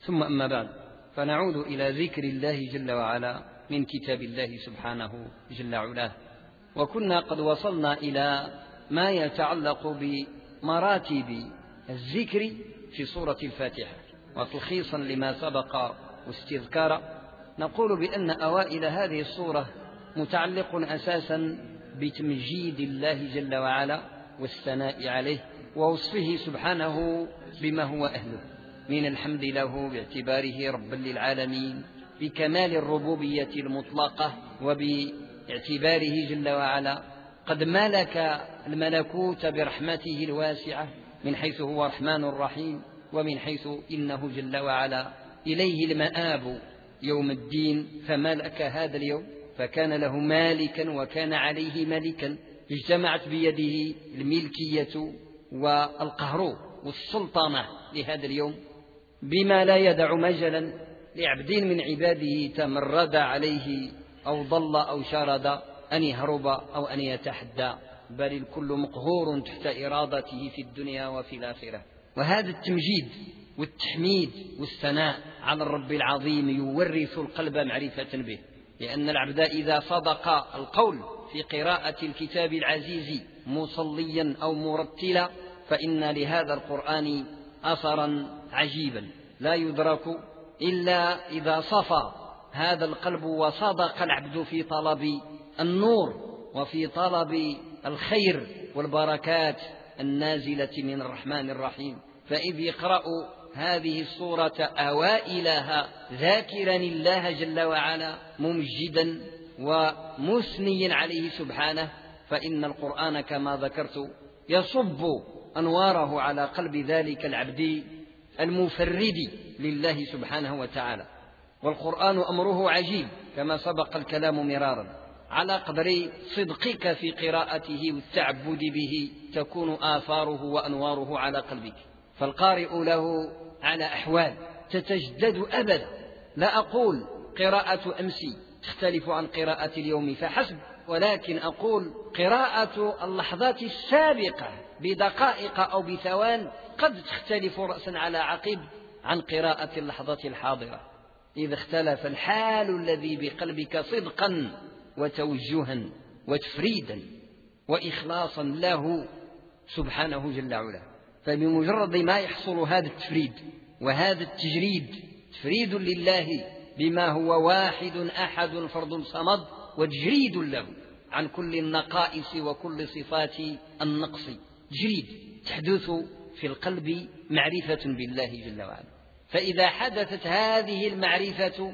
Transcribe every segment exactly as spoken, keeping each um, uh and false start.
ثم أما بعد، فنعود إلى ذكر الله جل وعلا من كتاب الله سبحانه جل علاه. وكنا قد وصلنا إلى ما يتعلق بمراتب الذكر في سورة الفاتحة، وتلخيصا لما سبق واستذكارا نقول بأن أوائل هذه السورة متعلق أساسا بتمجيد الله جل وعلا والثناء عليه ووصفه سبحانه بما هو أهله من الحمد له باعتباره ربا للعالمين، بكمال الربوبية المطلقة، وباعتباره جل وعلا قد ملك الملكوت برحمته الواسعة من حيث هو رحمن رحيم، ومن حيث إنه جل وعلا إليه المآب يوم الدين، فملك هذا اليوم فكان له مالكا وكان عليه ملكا، اجتمعت بيده الملكية والقهر والسلطنة لهذا اليوم، بما لا يدع مجلا لعبد من عباده تمرد عليه أو ضل أو شرد أن يهرب أو أن يتحدى، بل الكل مقهور تحت إرادته في الدنيا وفي الآخرة. وهذا التمجيد والتحميد والثناء على الرب العظيم يورث القلب معرفة به، لأن العبد إذا صدق القول في قراءة الكتاب العزيز مصليا أو مرتلا فإن لهذا القرآن أثرا عجيبا لا يدرك إلا إذا صفى هذا القلب وصدق العبد في طلب النور وفي طلب الخير والبركات النازلة من الرحمن الرحيم. فإذ يقرأ هذه السورة أوائلها ذاكرا الله جل وعلا ممجدا ومثنيا عليه سبحانه، فإن القرآن كما ذكرت يصب أنواره على قلب ذلك العبد المفرد لله سبحانه وتعالى. والقرآن أمره عجيب كما سبق الكلام مرارا، على قدر صدقك في قراءته والتعبد به تكون آثاره وأنواره على قلبك. فالقارئ له على أحوال تتجدد أبدا، لا أقول قراءة أمس تختلف عن قراءة اليوم فحسب، ولكن أقول قراءة اللحظات السابقة بدقائق أو بثوان قد تختلف رأسا على عقب عن قراءة اللحظة الحاضرة، إذا اختلف الحال الذي بقلبك صدقا وتوجها وتفريدا وإخلاصا له سبحانه جل وعلا. فبمجرد ما يحصل هذا التفريد وهذا التجريد، تفريد لله بما هو واحد أحد فرد صمد، وتجريد له عن كل النقائص وكل صفات النقص، تجريد تحدث في القلب معرفة بالله جل وعلا. فإذا حدثت هذه المعرفة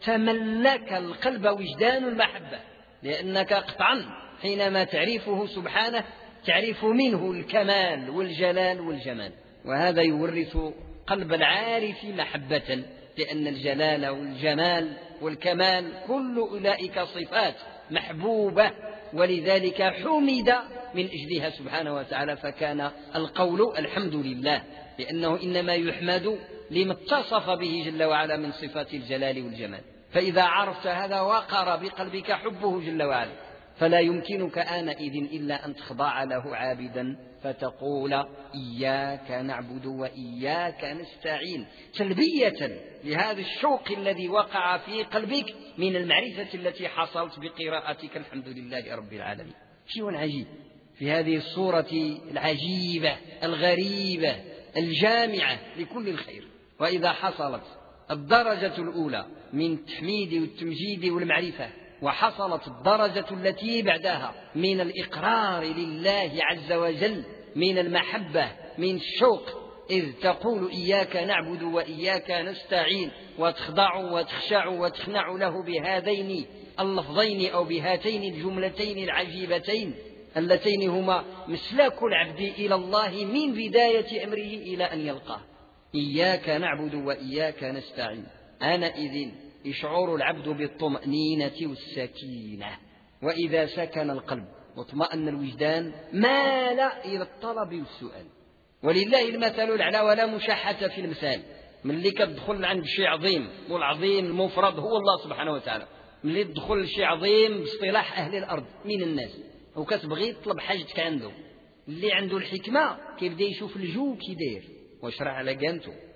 تملك القلب وجدان المحبة، لأنك قطعا حينما تعرفه سبحانه تعرف منه الكمال والجلال والجمال، وهذا يورث قلب العارف محبة، لأن الجلال والجمال والكمال كل أولئك صفات محبوبة، ولذلك حمد من أجلها سبحانه وتعالى. فكان القول الحمد لله، لأنه إنما يحمد لما اتصف به جل وعلا من صفات الجلال والجمال. فإذا عرفت هذا وقر بقلبك حبه جل وعلا، فلا يمكنك آنئذ إلا أن تخضع له عابدا فتقول إياك نعبد وإياك نستعين، تلبية لهذا الشوق الذي وقع في قلبك من المعرفة التي حصلت بقراءتك الحمد لله رب العالمين. شيء عجيب في هذه الصورة العجيبة الغريبة الجامعة لكل الخير. وإذا حصلت الدرجة الأولى من التحميد والتمجيد والمعرفة، وحصلت الدرجة التي بعدها من الإقرار لله عز وجل، من المحبة، من الشوق، إذ تقول إياك نعبد وإياك نستعين، وتخضع وتخشع وتخنع له بهذين اللفظين أو بهاتين الجملتين العجيبتين اللتين هما مسلاك العبد إلى الله من بداية أمره إلى أن يلقاه. إياك نعبد وإياك نستعين، آنئذ يشعر العبد بالطمأنينة والسكينة، وإذا سكن القلب واطمأن الوجدان مال إلى الطلب والسؤال. ولله المثل الأعلى ولا مشاحة في المثال. من اللي كتدخل عند شيء عظيم، والعظيم المفرد هو الله سبحانه وتعالى، من اللي تدخل شيء عظيم باصطلاح أهل الأرض من الناس وكتبغي تطلب حاجتك عنده، اللي عنده الحكمة كيبدا يشوف الجو كي داير واش راه على قانته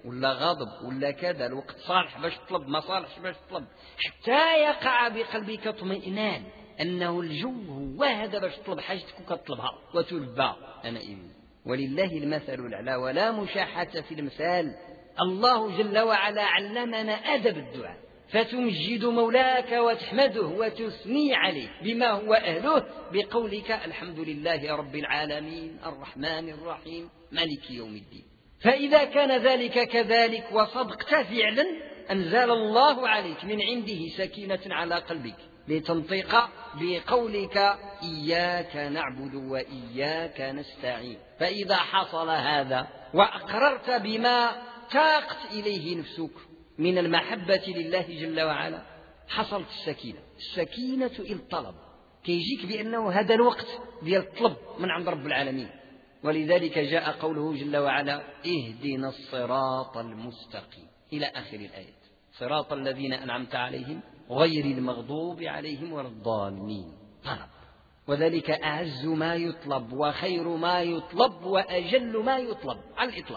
ولا غضب ولا كذا، الوقت صالح باش تطلب، ما صالحش باش تطلب، حتى يقع بقلبك اطمئنان أنه الجو هو هذا باش تطلب حاجتك وكتطلبها وتلبى أنا إذن. ولله المثل الأعلى ولا مشاحة في المثال. الله جل وعلا علمنا أدب الدعاء، فتمجد مولاك وتحمده وتثني عليه بما هو أهله بقولك الحمد لله رب العالمين الرحمن الرحيم مالك يوم الدين. فإذا كان ذلك كذلك وصدقت فعلا أنزل الله عليك من عنده سكينة على قلبك لتنطق بقولك إياك نعبد وإياك نستعين. فإذا حصل هذا وأقررت بما تاقت إليه نفسك من المحبة لله جل وعلا حصلت السكينة. السكينة إلى الطلب كيجيك بأنه هذا الوقت ديال الطلب من عند رب العالمين. ولذلك جاء قوله جل وعلا اهدنا الصراط المستقيم إلى آخر الآية، صراط الذين أنعمت عليهم غير المغضوب عليهم ولا الضالين. طلب، وذلك أعز ما يطلب وخير ما يطلب وأجل ما يطلب على الإطلاق.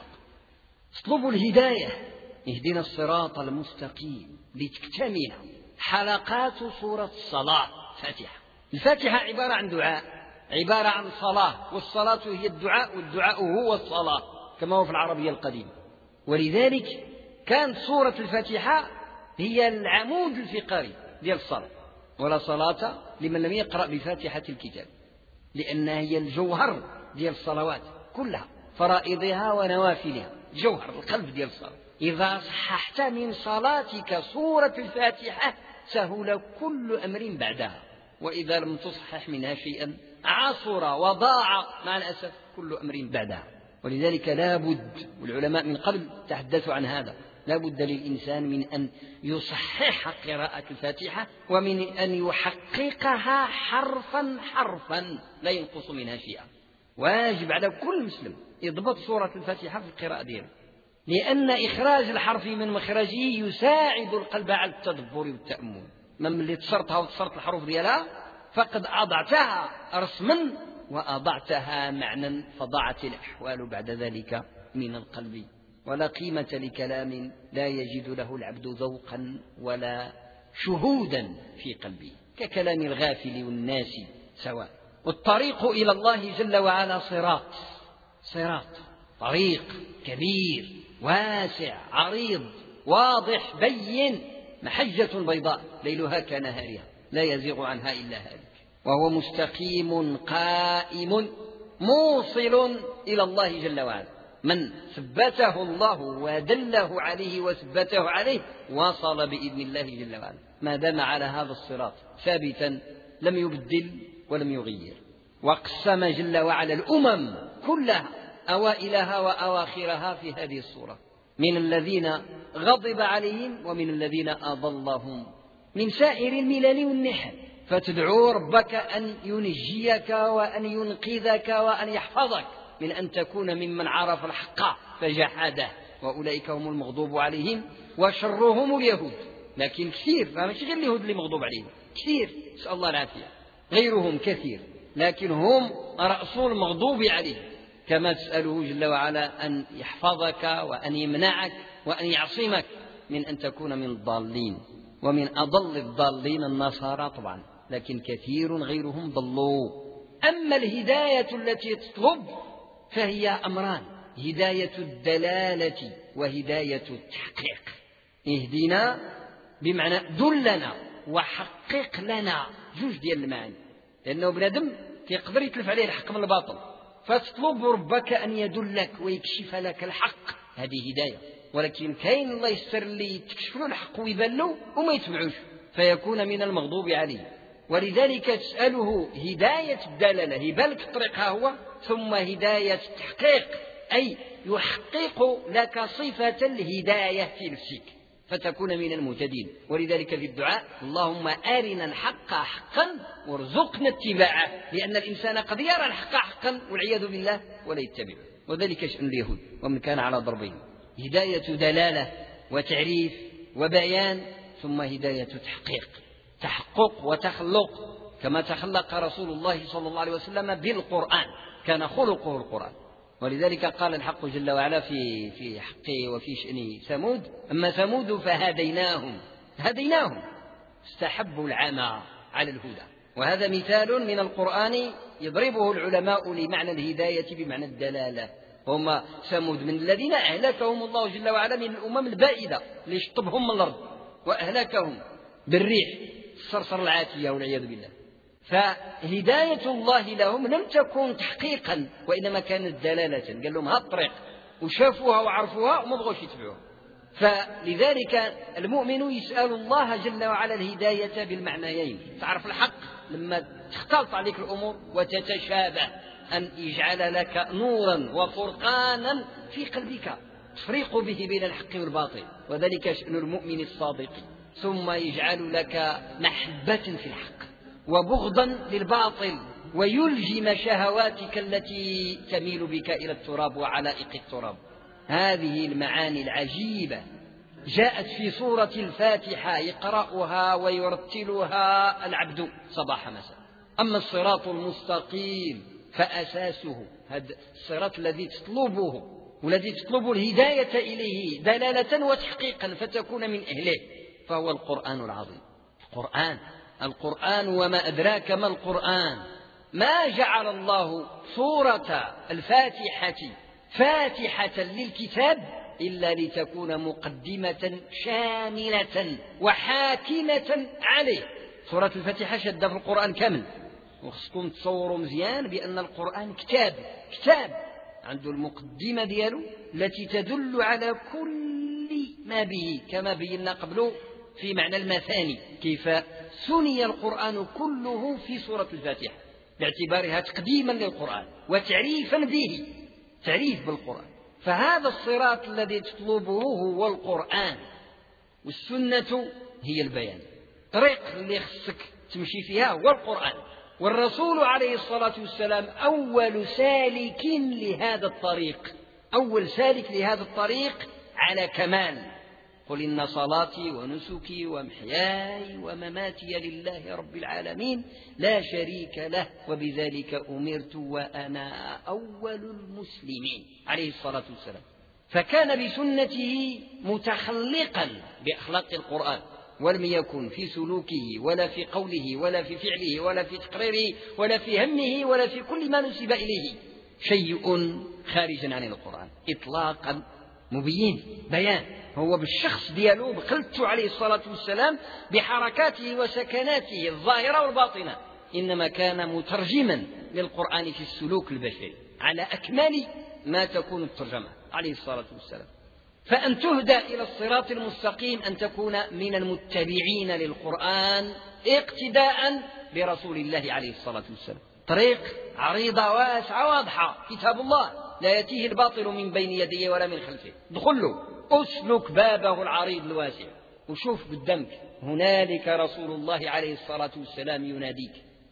اطلبوا الهداية، اهدنا الصراط المستقيم لتكتمل حلقات سورة الصلاة. فاتحة، الفاتحة عبارة عن دعاء، عبارة عن صلاة، والصلاة هي الدعاء والدعاء هو الصلاة كما هو في العربية القديمة. ولذلك كانت سورة الفاتحة هي العمود الفقري ديال الصلاة، ولا صلاة لمن لم يقرأ بفاتحة الكتاب، لأنها هي الجوهر ديال الصلوات كلها، فرائضها ونوافلها، جوهر القلب ديال الصلاة. إذا صححت من صلاتك سورة الفاتحة سهل كل أمر بعدها، وإذا لم تصحح منها شيئا عصر وضاع مع الأسف كل أمر بعدها. ولذلك لا بد، والعلماء من قبل تحدثوا عن هذا، لا بد للإنسان من أن يصحح قراءة الفاتحة ومن أن يحققها حرفا حرفا لا ينقص منها شيئا. واجب على كل مسلم يضبط سورة الفاتحة في القراءة دياله، لأن إخراج الحرف من مخرجه يساعد القلب على التدبر والتأمل. من اللي تصرتها وتصرت الحروف ديالها فقد أضعتها رسما وأضعتها معنى، فضاعت الأحوال بعد ذلك من القلب. ولا قيمة لكلام لا يجد له العبد ذوقا ولا شهودا في قلبه، ككلام الغافل والناس سواء. والطريق إلى الله جل وعلا صراط، صراط طريق كبير واسع عريض واضح بين، محجة بيضاء ليلها كنهارها لا يزيغ عنها إلا هالك، وهو مستقيم قائم موصل إلى الله جل وعلا. من ثبته الله ودله عليه وثبته عليه وصل بإذن الله جل وعلا، ما دام على هذا الصراط ثابتا لم يبدل ولم يغير. واقسم جل وعلا الأمم كلها أوائلها وأواخرها في هذه الصورة، من الذين غضب عليهم ومن الذين أضلهم من سائر الملل والنحل. فتدعو ربك أن ينجيك وأن ينقذك وأن يحفظك من أن تكون ممن عرف الحق فجحده، وأولئك هم المغضوب عليهم وشرهم اليهود. لكن كثير، ماشي غير اليهود اللي مغضوب عليهم، كثير نسأل الله العافية، غيرهم كثير، لكن هم رأس المغضوب عليهم. كما تسأله جل وعلا أن يحفظك وأن يمنعك وأن يعصمك من أن تكون من الضالين. ومن أضل الضالين النصارى طبعا، لكن كثير غيرهم ضلوا. أما الهداية التي تطلب فهي أمران، هداية الدلالة وهداية التحقيق. اهدنا بمعنى دلنا وحقق لنا، جوج ديال المعاني، لأنه بنادم يقدر يتلف عليه الحق من الباطل، فتطلب ربك أن يدلك ويكشف لك الحق، هذه هداية. ولكن كاين الله يستر اللي يكشف له الحق ويبان له وما يتبعوش فيكون من المغضوب عليه. ولذلك تسأله هداية الدلالة، يبالك الطريق ها هو، ثم هداية التحقيق أي يحقق لك صفة الهداية في نفسك فتكون من المهتدين. ولذلك في الدعاء اللهم أرنا الحق حقا وارزقنا اتباعه، لأن الإنسان قد يرى الحق حقا والعياذ بالله ولا يتبعه. وذلك شأن اليهود ومن كان على ضربهم، هداية دلالة وتعريف وبيان، ثم هداية تحقيق، تحقق وتخلق، كما تخلق رسول الله صلى الله عليه وسلم بالقرآن، كان خلقه القرآن. ولذلك قال الحق جل وعلا في في حقه وفي شأن ثمود: أما ثمود فهديناهم هديناهم استحبوا العمى على الهدى. وهذا مثال من القرآن يضربه العلماء لمعنى الهداية بمعنى الدلالة. هم ثمود من الذين أهلكهم الله جل وعلا من الأمم البائدة اللي شطبهم من الأرض وأهلكهم بالريح الصرصر العاتية والعياذ بالله. فهداية الله لهم لم تكن تحقيقا وإنما كانت دلالة، قال لهم هذا الطريق وشافوها وعرفوها وما بغوش يتبعوها. فلذلك المؤمن يسأل الله جل وعلا الهداية بالمعنيين، تعرف الحق لما تختلط عليك الأمور وتتشابه، أن يجعل لك نورا وفرقانا في قلبك تفريق به بين الحق والباطل، وذلك شأن المؤمن الصادق. ثم يجعل لك محبة في الحق وبغضا للباطل، ويلجم شهواتك التي تميل بك إلى التراب وعلائق التراب. هذه المعاني العجيبة جاءت في سورة الفاتحة يقرأها ويرتلها العبد صباح مساء. أما الصراط المستقيم فأساسه هذا الصراط الذي تطلبه والذي تطلب الهداية إليه دلالة وتحقيقا فتكون من أهله، فهو القرآن العظيم. القرآن القرآن وما أدراك ما القرآن. ما جعل الله سورة الفاتحة فاتحة للكتاب إلا لتكون مقدمة شاملة وحاكمة عليه. سورة الفاتحة شدة في القرآن كامل، وخصكم تصوروا مزيان بأن القرآن كتاب كتاب عنده المقدمة دياله التي تدل على كل ما به، كما بينا قبله في معنى المثاني كيف ثني القرآن كله في سورة الفاتحة باعتبارها تقديما للقرآن وتعريفا به، تعريف بالقرآن. فهذا الصراط الذي تطلبه هو القرآن، والسنة هي البيان. طريق اللي خصك تمشي فيها هو القرآن، والرسول عليه الصلاة والسلام أول سالك لهذا الطريق، أول سالك لهذا الطريق على كمال. قل إن صلاتي ونسكي ومحياي ومماتي لله رب العالمين لا شريك له وبذلك أمرت وأنا أول المسلمين عليه الصلاة والسلام. فكان بسنته متخلقا بأخلاق القرآن، ولم يكن في سلوكه ولا في قوله ولا في فعله ولا في تقريره ولا في همه ولا في كل ما نسب إليه شيء خارجا عن القرآن إطلاقا، مبين بيان. هو بالشخص دياله بقلته عليه الصلاة والسلام بحركاته وسكناته الظاهرة والباطنة، إنما كان مترجما للقرآن في السلوك البشري على أكمل ما تكون الترجمة عليه الصلاة والسلام. فأن تهدى إلى الصراط المستقيم أن تكون من المتبعين للقرآن اقتداء برسول الله عليه الصلاة والسلام. طريق عريضة واسعة واضحة، كتاب الله لا يأتيه الباطل من بين يديه ولا من خلفه، ادخله أسلك بابه العريض الواسع وشوف قدامك، هنالك رسول الله عليه الصلاة والسلام يناديك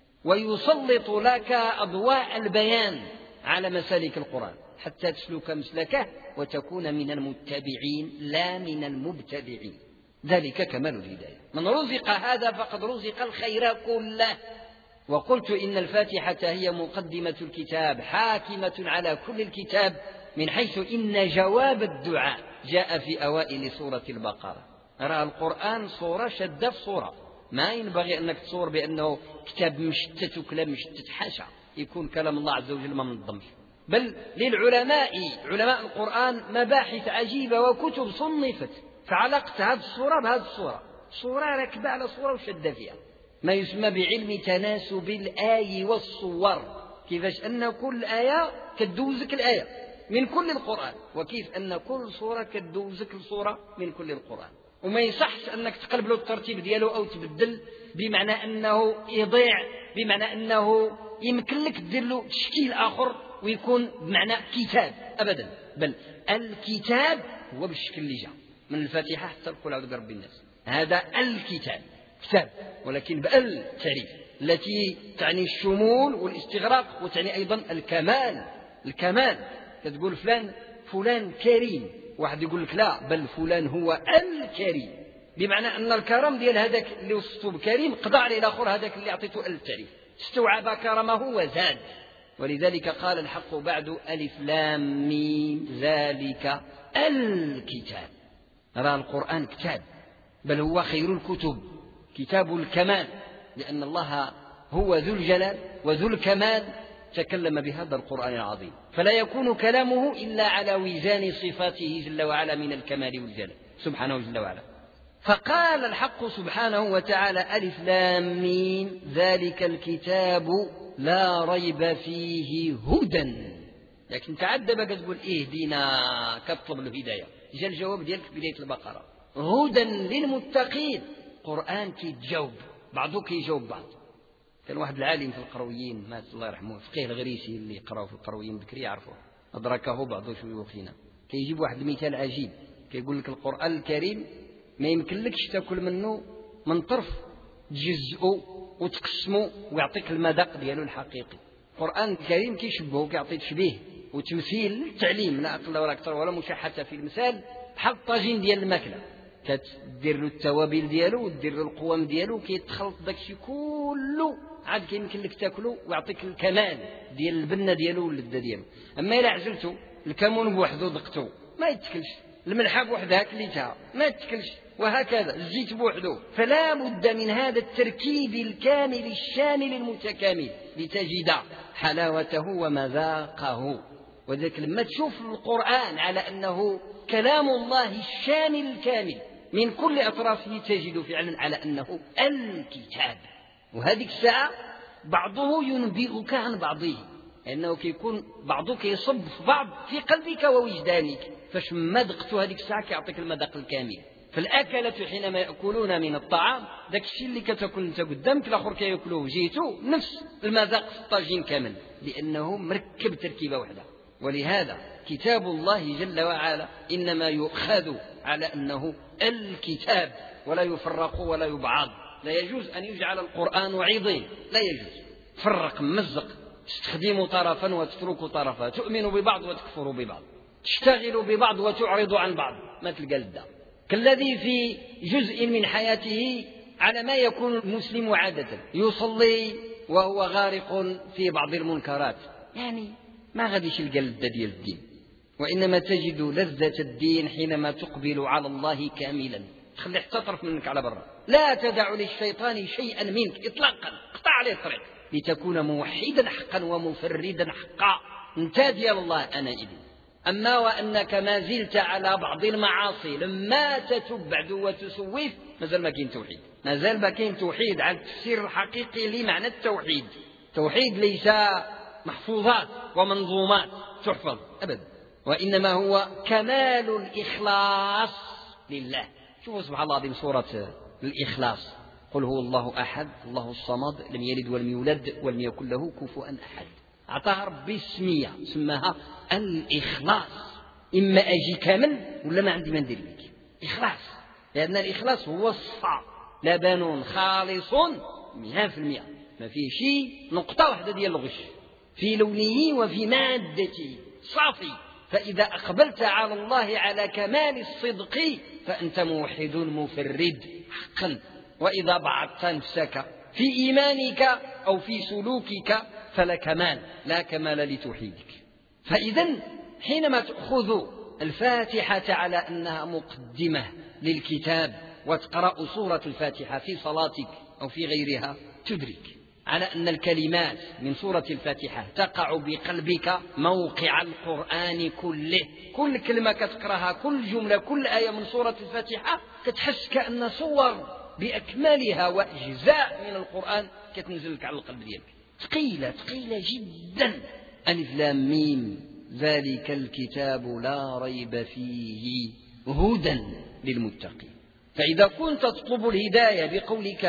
ويسلط لك أضواء البيان على مسالك القرآن حتى تسلك مسلكه وتكون من المتبعين لا من المبتدعين. ذلك كمال الهداية. من رزق هذا فقد رزق الخير كله. وقلت إن الفاتحة هي مقدمة الكتاب حاكمة على كل الكتاب، من حيث إن جواب الدعاء جاء في أوائل سورة البقرة. أرى القرآن صورة شدة في صورة، ما ينبغي أنك تصور بأنه كتاب مشتت وكلام مشتت، حاشا، يكون كلام الله عز وجل ما منظمش. بل للعلماء علماء القرآن مباحث عجيبة وكتب صنفت فعلقت هذه الصورة بهذه الصورة، صورة ركبة على صورة وشدة فيها، ما يسمى بعلم تناسب الآي والصور، كيفاش أن كل آية كدوزك الآية من كل القرآن، وكيف أن كل صورة كدوزك الصورة من كل القرآن. وما يصحش أنك تقلب له الترتيب دياله أو تبدل بمعنى أنه يضيع، بمعنى أنه يمكن لك تدير له تشكيل آخر ويكون بمعنى كتاب أبدا، بل الكتاب هو بالشكل اللي جاء من الفاتحة حتى قل أعوذ برب الناس، هذا الكتاب كتاب، ولكن بأل تعريف التي تعني الشمول والاستغراق وتعني أيضا الكمال. الكمال تقول فلان فلان كريم، واحد يقول لك لا بل فلان هو الكريم، بمعنى أن الكرم ديال هذاك اللي وصفه بكريم قضى عليه الآخر هذاك اللي أعطيته التعريف، استوعب كرمه وزاد. ولذلك قال الحق بعد ألف لام ميم ذلك الكتاب. نرى القرآن كتاب، بل هو خير الكتب، كتاب الكمال، لأن الله هو ذو الجلال وذو الكمال تكلم بهذا القرآن العظيم، فلا يكون كلامه إلا على وزان صفاته جل وعلا من الكمال والجلال سبحانه جل وعلا. فقال الحق سبحانه وتعالى ألف لام ميم ذلك الكتاب لا ريب فيه هدى. لكن تعدى بقى تقول إيه دينا كطلب الهداية، جاء الجواب ديالك في بداية البقرة هدى للمتقين. قرآن كيتجاوب بعضو كيجاوب بعض. كان واحد العالم في القرويين مات الله يرحمه، فقيه الغريسي اللي قراوا في القرويين بكري يعرفوه، أدركه بعض شيوخنا. كيجيب واحد المثال عجيب، كيقول لك القرآن الكريم ما يمكنلكش تاكل منه من طرف تجزئه وتقسمه ويعطيك المذاق ديالو الحقيقي. القرآن الكريم كيشبهه، كيعطي تشبيه وتمثيل للتعليم لا أقل ولا أكثر ولا مشاحة في المثال، بحال الطاجين ديال الماكلة، كتدير له التوابل ديالو ودير له القوام ديالو، كيتخلط داكشي كله عاد كيمكن لك تاكله ويعطيك الكمال ديال البنه ديالو واللذه ديالو. اما الا عزلته الكمون بوحدو دقته ما يتكلش، الملحه بوحدها كليتها ما يتكلش، وهكذا الزيت بوحدو. فلا بد من هذا التركيب الكامل الشامل المتكامل لتجد حلاوته ومذاقه. وذلك لما تشوف القرآن على أنه كلام الله الشامل الكامل من كل أطرافه تجد فعلا على أنه الكتاب. وهذه الساعة بعضه ينبئك عن بعضه، لأنه كيكون بعضه كيصب في بعض في قلبك ووجدانك، فاش ما دقت هذه الساعة كيعطيك المذاق الكامل. فالأكلة حينما يأكلون من الطعام داك الشيء اللي كتاكل انت قدامك الآخر كيأكلوه جيتو نفس المذاق في الطاجين كامل، لأنه مركب تركيبة واحدة. ولهذا كتاب الله جل وعلا إنما يؤخذ على أنه الكتاب ولا يفرق ولا يبعض. لا يجوز أن يجعل القرآن عيضين، لا يجوز. فرق مزق، تستخدم طرفا وتترك طرفا، تؤمن ببعض وتكفر ببعض، تشتغل ببعض وتعرض عن بعض، ما تلقى للدا. كالذي في جزء من حياته على ما يكون المسلم عادة يصلي وهو غارق في بعض المنكرات، يعني ما غاديش يلقى للدا ديال الدين. وإنما تجد لذة الدين حينما تقبل على الله كاملا، تخلي حتى طرف منك على برا، لا تدع للشيطان شيئا منك إطلاقا، قطع عليه الطريق لتكون موحدا حقا ومفردا حقا انت ديال الله أنا إذن. أما وأنك ما زلت على بعض المعاصي لما تتب بعد وتسوف، مازال ما كاين توحيد، مازال ما كاين توحيد على التفسير الحقيقي لمعنى التوحيد. توحيد ليس محفوظات ومنظومات تحفظ أبدا، وإنما هو كمال الإخلاص لله. شوفوا سبحان الله العظيم سورة الإخلاص، قل هو الله أحد الله الصمد لم يلد ولم يولد ولم يكن له كفوا أحد. أعطاها ربي اسمية سماها الإخلاص، إما أجي كامل ولا ما عندي ما ندير لك إخلاص، لأن الإخلاص هو الصفاء، لبن خالص مئة في المئة، ما فيه شيء نقطة واحدة ديال الغش في لونه وفي مادته، صافي. فإذا أقبلت على الله على كمال الصدق فأنت موحد مفرد حقا. وإذا بعضت نفسك في إيمانك أو في سلوكك فلا كمال، لا كمال لتوحيدك. فإذا حينما تأخذ الفاتحة على أنها مقدمة للكتاب وتقرأ سورة الفاتحة في صلاتك أو في غيرها، تدرك على أن الكلمات من سورة الفاتحة تقع بقلبك موقع القرآن كله. كل كلمة كتقرأها، كل جملة، كل آية من سورة الفاتحة كتحس كأن صور بأكملها وأجزاء من القرآن كتنزل لك على القلب ديالك، ثقيلة ثقيلة جدا. ألف لام ميم ذلك الكتاب لا ريب فيه هدى للمتقين. فإذا كنت تطلب الهداية بقولك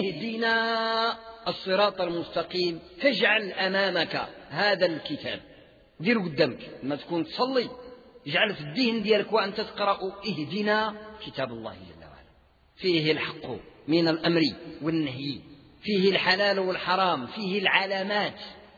اهدنا الصراط المستقيم، فاجعل أمامك هذا الكتاب، دير قدامك لما تكون تصلي، اجعل في الدين ديالك وأنت تقرأ اهدنا كتاب الله جل وعلا، فيه الحق من الأمر والنهي، فيه الحلال والحرام، فيه العلامات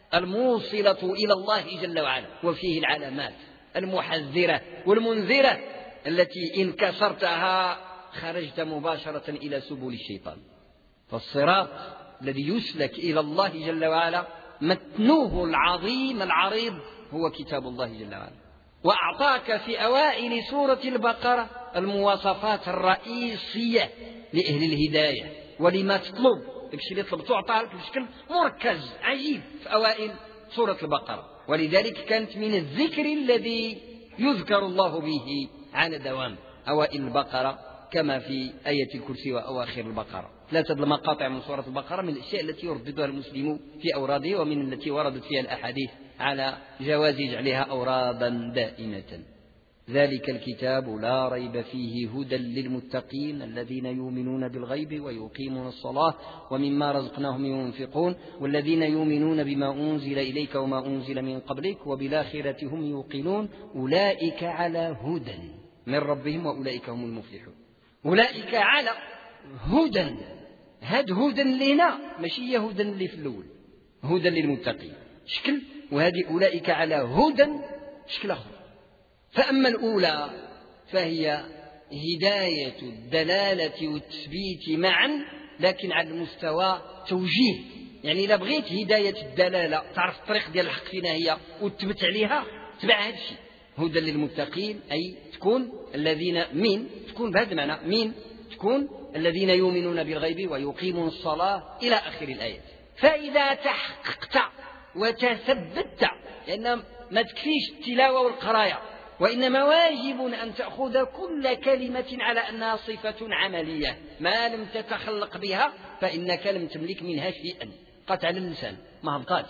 الموصلة إلى الله جل وعلا، وفيه العلامات المحذرة والمنذرة التي إن كسرتها خرجت مباشرة إلى سبل الشيطان. فالصراط الذي يسلك إلى الله جل وعلا متنوه العظيم العريض هو كتاب الله جل وعلا. وأعطاك في أوائل سورة البقرة المواصفات الرئيسية لأهل الهداية ولما تطلب. الشيء اللي طلبته أعطاك بشكل مركز عجيب في أوائل سورة البقرة، ولذلك كانت من الذكر الذي يذكر الله به على دوام أوائل البقرة، كما في آية الكرسي وأواخر البقرة. ثلاثة المقاطع من سورة البقرة من الأشياء التي يرددها المسلم في أوراده، ومن التي وردت فيها الأحاديث على جواز جعلها أورادا دائمة. ذلك الكتاب لا ريب فيه هدى للمتقين الذين يؤمنون بالغيب ويقيمون الصلاة ومما رزقناهم ينفقون والذين يؤمنون بما أنزل إليك وما أنزل من قبلك وبالآخرة هم يوقنون أولئك على هدى من ربهم وأولئك هم المفلحون. أولئك على هدى، هاد هدى لنا ماشي هدى اللي في الأول، هدى للمتقين شكل، وهذه أولئك على هدى شكل آخر. فأما الأولى فهي هداية الدلالة والتثبيت معا، لكن على المستوى توجيه. يعني إذا بغيت هداية الدلالة تعرف الطريق ديال الحق فينا هي وتثبت عليها، تبع هذا الشيء. هدى للمتقين أي تكون الذين من تكون بهذا المعنى من تكون الذين يؤمنون بالغيب ويقيمون الصلاة إلى آخر الآية. فإذا تحققت وتثبت، لأن ما تكفيش التلاوة والقراية، وإنما واجب أن تأخذ كل كلمة على أنها صفة عملية، ما لم تتخلق بها فإنك لم تملك منها شيئا. قطع اللسان ما هبطاتش،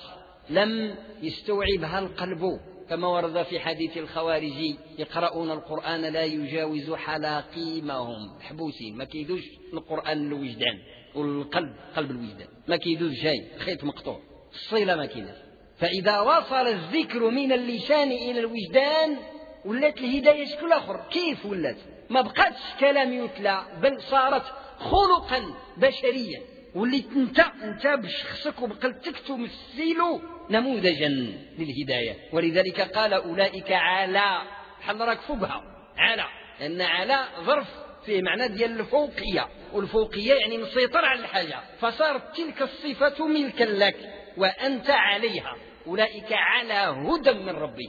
لم يستوعبها القلب، كما ورد في حديث الخوارج يقرؤون القرآن لا يجاوز حلاقيمهم، محبوسين ما كيدوش القرآن الوجدان والقلب، قلب الوجدان ما كيدوش شيء، خيط مقطوع، الصلة ما كيدوش. فإذا وصل الذكر من اللسان إلى الوجدان ولات الهداية شكل آخر. كيف ولات؟ ما بقاتش كلام يتلى، بل صارت خلقا بشريا، وليت انت انت بشخصك وبقلتك تمثل نموذجا للهداية. ولذلك قال أولئك على، بحال راك فوقها على، لأن على ظرف فيه معنى ديال الفوقية، والفوقية يعني مسيطر على الحاجة، فصارت تلك الصفة ملكا لك وأنت عليها. أولئك على هدى من ربهم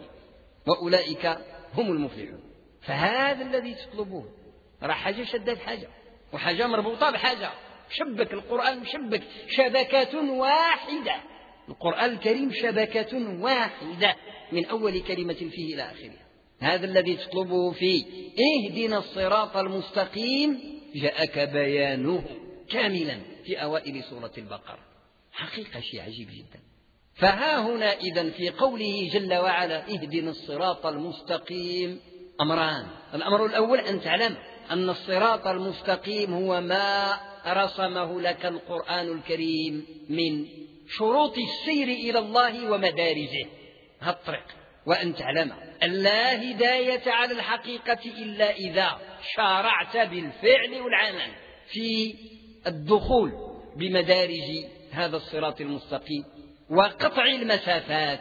وأولئك هم المفلحون. فهذا الذي تطلبون راه حاجة شدت حاجة، وحاجة مربوطة بحاجة، شبك القرآن مشبك شبكات واحدة. القرآن الكريم شبكة واحدة من أول كلمة فيه إلى آخرها. هذا الذي تطلبه فيه اهدنا الصراط المستقيم جاءك بيانه كاملا في أوائل سورة البقرة. حقيقة شيء عجيب جدا. فها هنا إذن في قوله جل وعلا اهدنا الصراط المستقيم أمران. الأمر الأول أن تعلم أن الصراط المستقيم هو ما رسمه لك القرآن الكريم من شروط السير إلى الله ومدارجه، هالطريق. وأن تعلم أن لا هداية على الحقيقة إلا إذا شارعت بالفعل والعمل في الدخول بمدارج هذا الصراط المستقيم، وقطع المسافات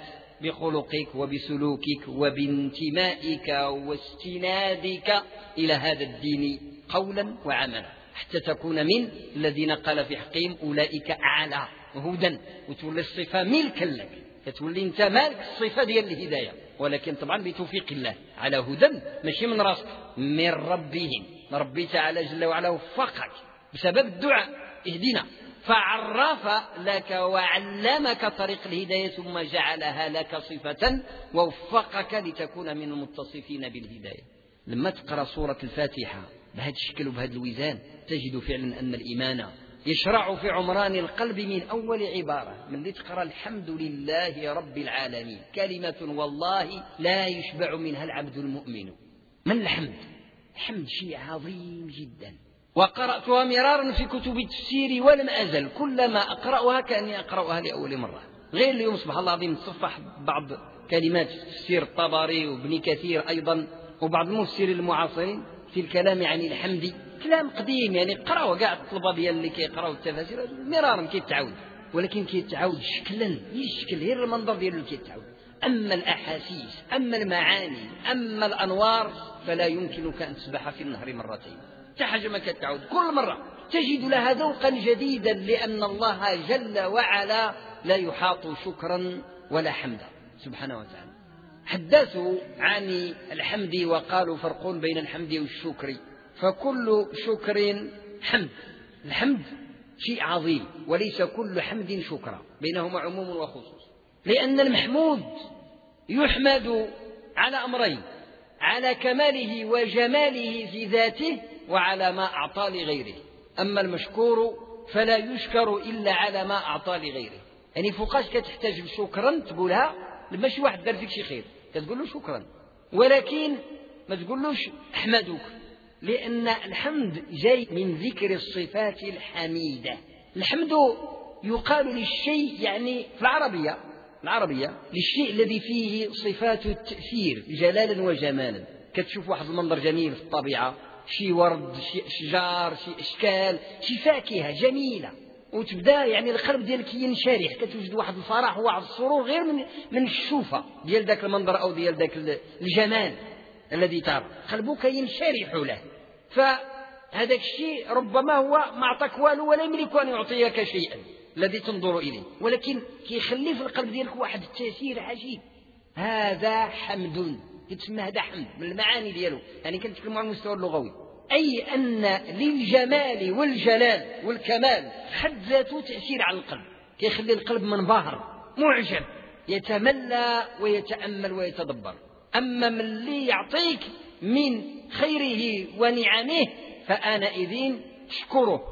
بخلقك وبسلوكك وبانتمائك واستنادك إلى هذا الدين قولا وعملا، حتى تكون من الذين قال في حقهم أولئك أعلى هدى، وتولي الصفة ملكا لك، تولي انت مالك الصفة ديال الهداية، ولكن طبعا بتوفيق الله على هدى، ماشي من راسك، من ربهم. ربي تعالى جل وعلا وفقك بسبب الدعاء اهدنا، فعرف لك وعلمك طريق الهداية ثم جعلها لك صفة ووفقك لتكون من المتصفين بالهداية. لما تقرأ سورة الفاتحة بهذا الشكل وبهذا الوزان تجد فعلا أن الإيمان يشرع في عمران القلب من أول عبارة، من اللي تقرأ الحمد لله رب العالمين، كلمة والله لا يشبع منها العبد المؤمن. من الحمد؟ الحمد شيء عظيم جدا، وقرأتها مرارا في كتب التفسير ولم أزل كلما أقرأها كأني أقرأها لأول مرة. غير اليوم سبحان الله العظيم تصفح بعض كلمات تفسير الطبري وابن كثير أيضا وبعض المفسرين المعاصرين في الكلام عن الحمد، كلام قديم يعني قرأوا قاع الطلبة ديال اللي كيقراوا التفاسير مرارا كيتعاود، ولكن كيتعاود شكلا يشكل غير المنظر ديال اللي كيتعاود. أما الأحاسيس أما المعاني أما الأنوار فلا يمكنك أن تسبح في النهر مرتين، حاجة ما كتعود، كل مرة تجد لها ذوقا جديدا، لأن الله جل وعلا لا يحاط شكرا ولا حمدا سبحانه وتعالى. حدثوا عن الحمد وقالوا فرق بين الحمد والشكر، فكل شكر حمد. الحمد شيء عظيم، وليس كل حمد شكرا، بينهما عموم وخصوص، لأن المحمود يحمد على أمرين: على كماله وجماله في ذاته، وعلى ما أعطى لغيره. أما المشكور فلا يشكر إلا على ما أعطى لغيره. يعني فوقاش كتحتاج شكرا تقولها لما شي واحد دار فيك شي خير كتقول له شكرا، ولكن ما تقولوش أحمدك، لأن الحمد جاي من ذكر الصفات الحميدة. الحمد يقال للشيء، يعني في العربية العربية للشيء الذي فيه صفات التأثير جلالا وجمالا. كتشوف واحد المنظر جميل في الطبيعة، شي ورد، شي أشجار، شي أشكال، شي فاكهة جميلة، وتبدا يعني القلب ديالك ينشرح، كتوجد واحد الفرح وواحد السرور غير من من الشوفة ديال ذاك المنظر أو ديال ذاك الجمال الذي ترى، قلبك ينشرح له. فهذا الشيء ربما هو ما عطاك والو ولا يملك أن يعطيك شيئا الذي تنظر إليه، ولكن كيخلي في القلب ديالك واحد التأثير عجيب. هذا حمد، يتسمى هذا حمد من المعاني ديالو. يعني كنتكلموا على المستوى اللغوي، أي أن للجمال والجلال والكمال حد ذاته تأثير على القلب، كيخلي القلب منبهر معجب يتملى ويتأمل ويتدبر. أما من اللي يعطيك من خيره ونعمه فآنئذ تشكره.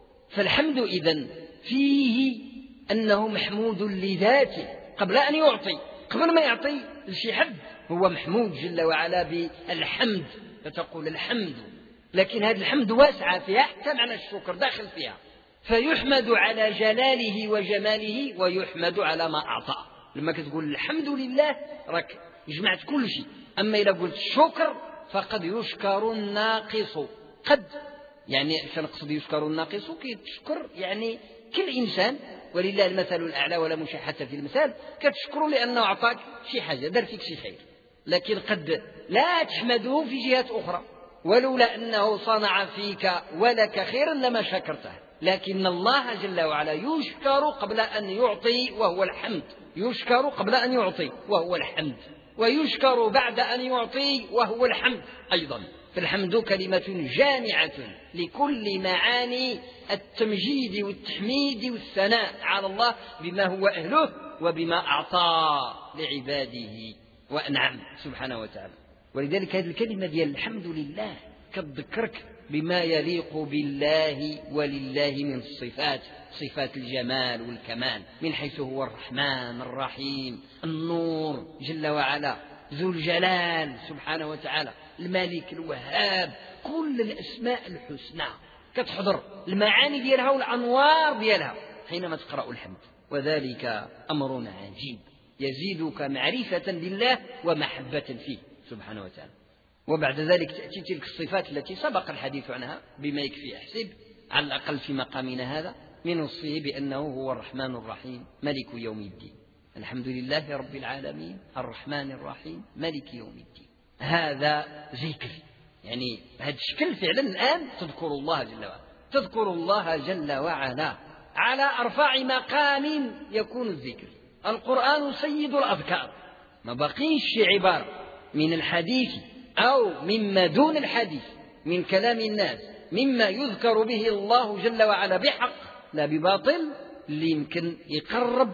فالحمد إذن فيه أنه محمود لذاته قبل أن يعطي، قبل ما يعطي لشي حد هو محمود جل وعلا بالحمد، فتقول الحمد. لكن هذا الحمد واسعة فيها، حتى معنى الشكر داخل فيها، فيحمد على جلاله وجماله ويحمد على ما أعطى. لما كتقول الحمد لله راك جمعت كل شيء. أما إذا قلت الشكر فقد يشكر الناقص، قد يعني سنقصد يشكر الناقص كتشكر يعني كل إنسان، ولله المثل الأعلى ولا مشاحة في المثال، كتشكر لأنه أعطاك شي حاجة، دار فيك شي خير. لكن قد لا تحمده في جهات أخرى، ولولا أنه صنع فيك ولك خيرا لما شكرته. لكن الله جل وعلا يشكر قبل أن يعطي وهو الحمد، يشكر قبل أن يعطي وهو الحمد، ويشكر بعد أن يعطي وهو الحمد أيضا. فالحمد كلمة جامعة لكل معاني التمجيد والتحميد والثناء على الله بما هو أهله وبما أعطى لعباده وأنعم سبحانه وتعالى. ولذلك هذه الكلمة ديال الحمد لله كتذكرك بما يليق بالله ولله من الصفات، صفات الجمال والكمال، من حيث هو الرحمن الرحيم النور جل وعلا ذو الجلال سبحانه وتعالى الملك الوهاب. كل الأسماء الحسنى كتحضر المعاني ديالها والأنوار ديالها حينما تقرأ الحمد، وذلك أمر عجيب يزيدك معرفة بالله ومحبة فيه سبحانه وتعالى. وبعد ذلك تأتي تلك الصفات التي سبق الحديث عنها بما يكفي أحسب على الأقل في مقامنا هذا، من وصفه بأنه هو الرحمن الرحيم ملك يوم الدين. الحمد لله رب العالمين الرحمن الرحيم ملك يوم الدين. هذا ذكر، يعني هذا الشكل فعلا الآن تذكر الله جل وعلا، تذكر الله جل وعلا على أرفع مقام يكون الذكر. القرآن سيد الأذكار، ما بقيش عبارة من الحديث أو مما دون الحديث من كلام الناس، مما يذكر به الله جل وعلا بحق لا بباطل، اللي يمكن يقرب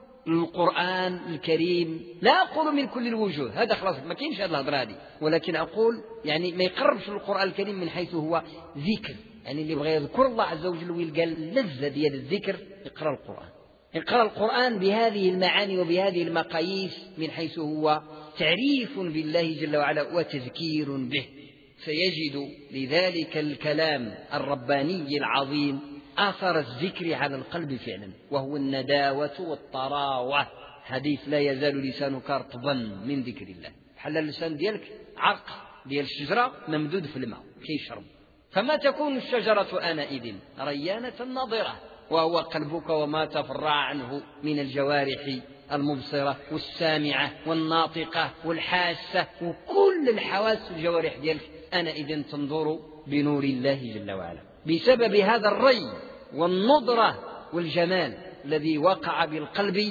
القرآن الكريم. لا أقول من كل الوجوه، هذا خلاص ما كاينش هذه الهضره هذه، ولكن أقول يعني ما يقربش القرآن الكريم من حيث هو ذكر. يعني اللي بغى يذكر الله عز وجل ويلقى اللذة ديال الذكر يقرأ القرآن، يقرأ القرآن بهذه المعاني وبهذه المقاييس من حيث هو تعريف بالله جل وعلا وتذكير به، سيجد لذلك الكلام الرباني العظيم آثار الذكر على القلب فعلا، وهو النداوة والطراوة. حديث لا يزال لسانك رطبا من ذكر الله، حل اللسان ديالك عرق ديال الشجرة ممدود في الماء كيشرب. فما تكون الشجرة آنئذ ريانة ناضرة، وهو قلبك وما تفرع عنه من الجوارح المبصرة والسامعة والناطقة والحاسة، وكل الحواس الجوارح ديالك آنئذ تنظر بنور الله جل وعلا. بسبب هذا الري والنضرة والجمال الذي وقع بالقلب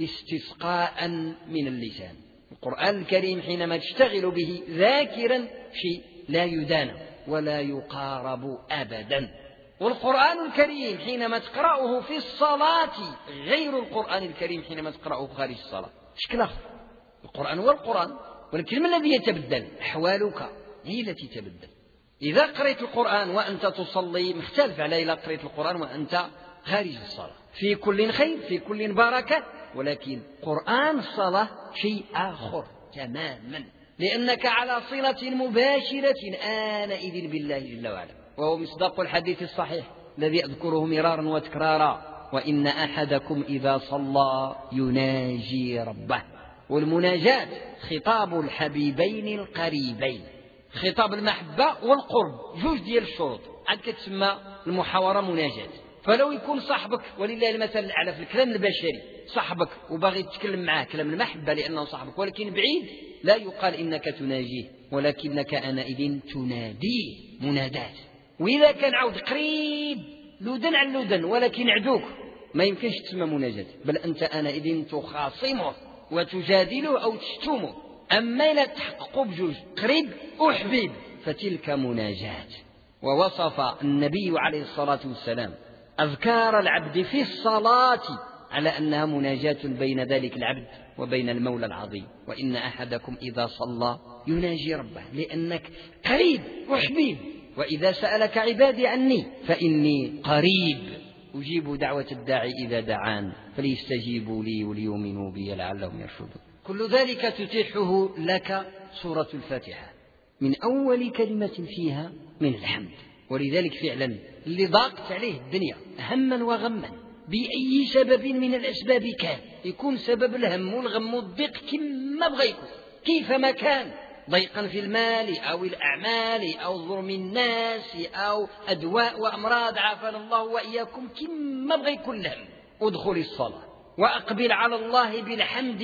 استسقاء من اللسان. القرآن الكريم حينما تشتغل به ذاكرا شيء لا يدان ولا يقارب أبدا. والقرآن الكريم حينما تقرأه في الصلاة غير القرآن الكريم حينما تقرأه خارج الصلاة. شكل آخر. القرآن هو القرآن، ولكن ما الذي يتبدل؟ أحوالك هي التي تبدل. إذا قرأت القرآن وأنت تصلي مختلف على إذا قرأت القرآن وأنت خارج الصلاة. في كل خير، في كل بركة، ولكن قرآن الصلاة شيء آخر تماما، لأنك على صلة مباشرة آنئذ بالله جل وعلا، وهو مصداق الحديث الصحيح الذي أذكره مرارا وتكرارا: وإن أحدكم إذا صلى يناجي ربه. والمناجاة خطاب الحبيبين القريبين، خطاب المحبة والقرب، جوج ديال الشروط عاد كتسمى المحاورة مناجاة. فلو يكون صاحبك ولله المثل الأعلى في الكلام البشري صاحبك وباغي تتكلم معاه كلام المحبة لأنه صاحبك، ولكن بعيد، لا يقال إنك تناجيه، ولكنك آنئذ تناديه منادات. وإذا كان عود قريب لودن عن لودن ولكن عدوك، ما يمكنش تسمى مناجاة، بل أنت آنئذ تخاصمه وتجادله أو تشتمه. أما إذا تحققوا بجوج قريب وحبيب فتلك مناجاة. ووصف النبي عليه الصلاة والسلام أذكار العبد في الصلاة على أنها مناجاة بين ذلك العبد وبين المولى العظيم. وإن أحدكم إذا صلى يناجي ربه، لأنك قريب وحبيب. وإذا سألك عبادي عني فإني قريب أجيب دعوة الداعي إذا دعان فليستجيبوا لي وليؤمنوا بي لعلهم يرشدون. كل ذلك تتيحه لك سورة الفاتحة من أول كلمة فيها من الحمد. ولذلك فعلا اللي ضاقت عليه الدنيا هما وغما بأي سبب من الأسباب كان، يكون سبب الهم والغم والضيق كما بغى يكون، كيفما كان، ضيقا في المال أو الأعمال أو ظلم الناس أو أدواء وأمراض عافانا الله وإياكم، كما بغى يكون الهم، ادخل الصلاة وأقبل على الله بالحمد،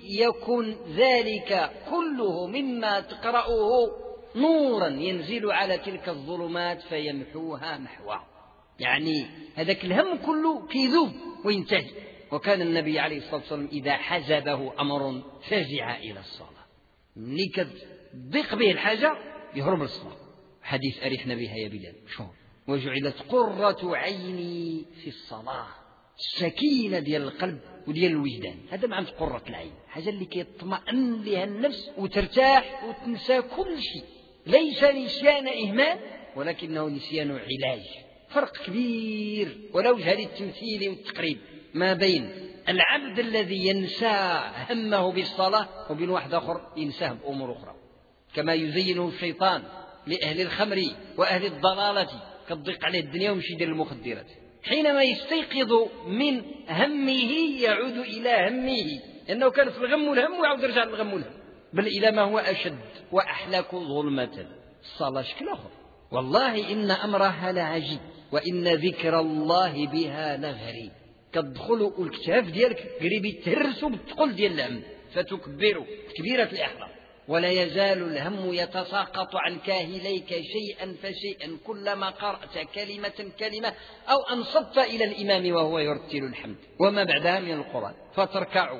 يكون ذلك كله مما تقرأه نورا ينزل على تلك الظلمات فيمحوها محوا. يعني هذاك الهم كله كيذوب وينتهي. وكان النبي عليه الصلاة والسلام إذا حزبه أمر فزع إلى الصلاة، ملي كتضيق به الحاجة يهرب للصلاة. حديث أرحنا بها يا بلال شو وجعلت قرة عيني في الصلاة، السكينة ديال القلب وديال الوجدان. هذا معنى قرة العين، حاجة اللي كيطمئن لها النفس وترتاح وتنسى كل شيء. ليس نسيان إهمال ولكنه نسيان علاج. فرق كبير ولا وجه للتمثيل والتقريب ما بين العبد الذي ينسى همه بالصلاة وبين واحد آخر ينساه بأمور أخرى، كما يزينه الشيطان لأهل الخمر وأهل الضلالة كالضيق عليه الدنيا ومشي يدير المخدرات. حينما يستيقظ من همه يعود إلى همه، لأنه كان في الغم والهم ويعود يرجع للغم والهم، بل إلى ما هو أشد وأحلك ظلمة. الصلاة شكل آخر. والله إن أمرها لعجيب وإن ذكر الله بها لغريب. كتدخل الكتاف ديالك قريب يتهرسوا بالثقل ديال الهم فتكبروا كبيرة الإحرام، ولا يزال الهم يتساقط عن كاهليك شيئا فشيئا كلما قرأت كلمة كلمة أو أنصت إلى الإمام وهو يرتل الحمد وما بعدها من القرآن، فتركع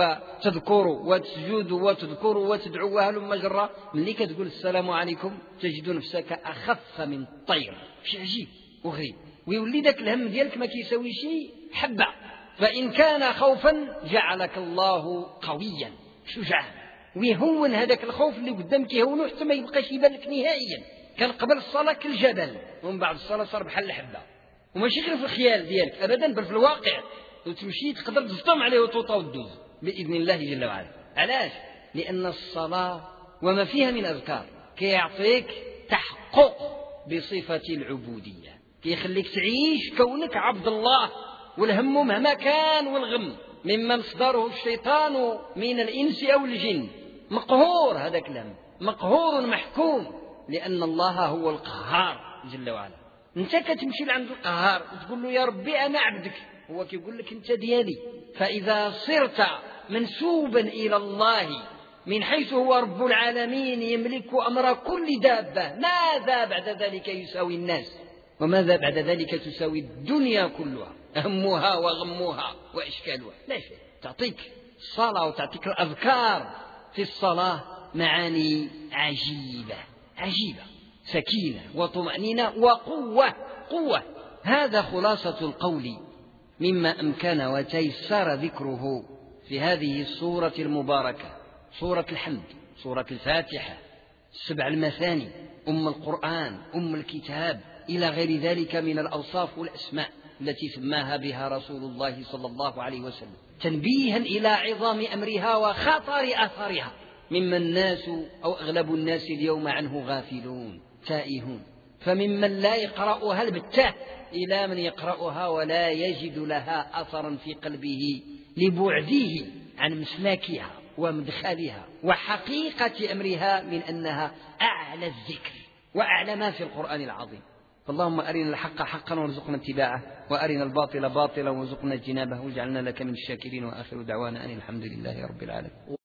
وتذكر وتسجد وتذكر وتدعو وهلم جرا. ملي كتقول السلام عليكم تجد نفسك أخف من الطير، شيء عجيب وغريب، ويولي ذاك الهم ديالك ما كيساوي شيء حبة. فإن كان خوفا جعلك الله قويا شجاعا، ويهون هذاك الخوف اللي قدامك يهونه حتى ما يبقاش يبان لك نهائيا. كان قبل الصلاة كالجبل ومن بعد الصلاة صار بحال الحبة، وماشي غير في الخيال ديالك أبدا بل في الواقع، وتمشي تقدر تفطم عليه وتوطى وتدوز بإذن الله جل وعلا. علاش؟ لأن الصلاة وما فيها من أذكار كيعطيك تحقق بصفة العبودية، كيخليك تعيش كونك عبد الله، والهم مهما كان والغم مما مصدره الشيطان من الإنس أو الجن مقهور، هذاك الهم مقهور محكوم، لأن الله هو القهار جل وعلا. انت كتمشي لعند القهار وتقول له يا ربي أنا عبدك، هو كيقول لك انت ديالي. فإذا صرت منسوبا إلى الله من حيث هو رب العالمين يملك أمر كل دابة، ماذا بعد ذلك يساوي الناس؟ وماذا بعد ذلك تساوي الدنيا كلها؟ همها وغمها وإشكالها، لا شيء. تعطيك الصلاة وتعطيك الأذكار في الصلاة معاني عجيبة عجيبة، سكينة وطمأنينة وقوة قوة. هذا خلاصة القول مما أمكن وتيسر ذكره في هذه السورة المباركة، سورة الحمد، سورة الفاتحة، السبع المثاني، أم القرآن، أم الكتاب، إلى غير ذلك من الأوصاف والأسماء التي سماها بها رسول الله صلى الله عليه وسلم، تنبيها إلى عظام أمرها وخطر أثرها، مما الناس أو أغلب الناس اليوم عنه غافلون تائهون. فممن لا يقرأها البتة إلى من يقرأها ولا يجد لها أثرا في قلبه لبعده عن مسلاكها ومدخلها وحقيقة أمرها من أنها أعلى الذكر وأعلى ما في القرآن العظيم. فاللهم أرنا الحق حقا وارزقنا اتباعه، وأرنا الباطل باطلا وارزقنا اجتنابه، واجعلنا لك من الشاكرين. وآخر دعوانا أن الحمد لله رب العالمين.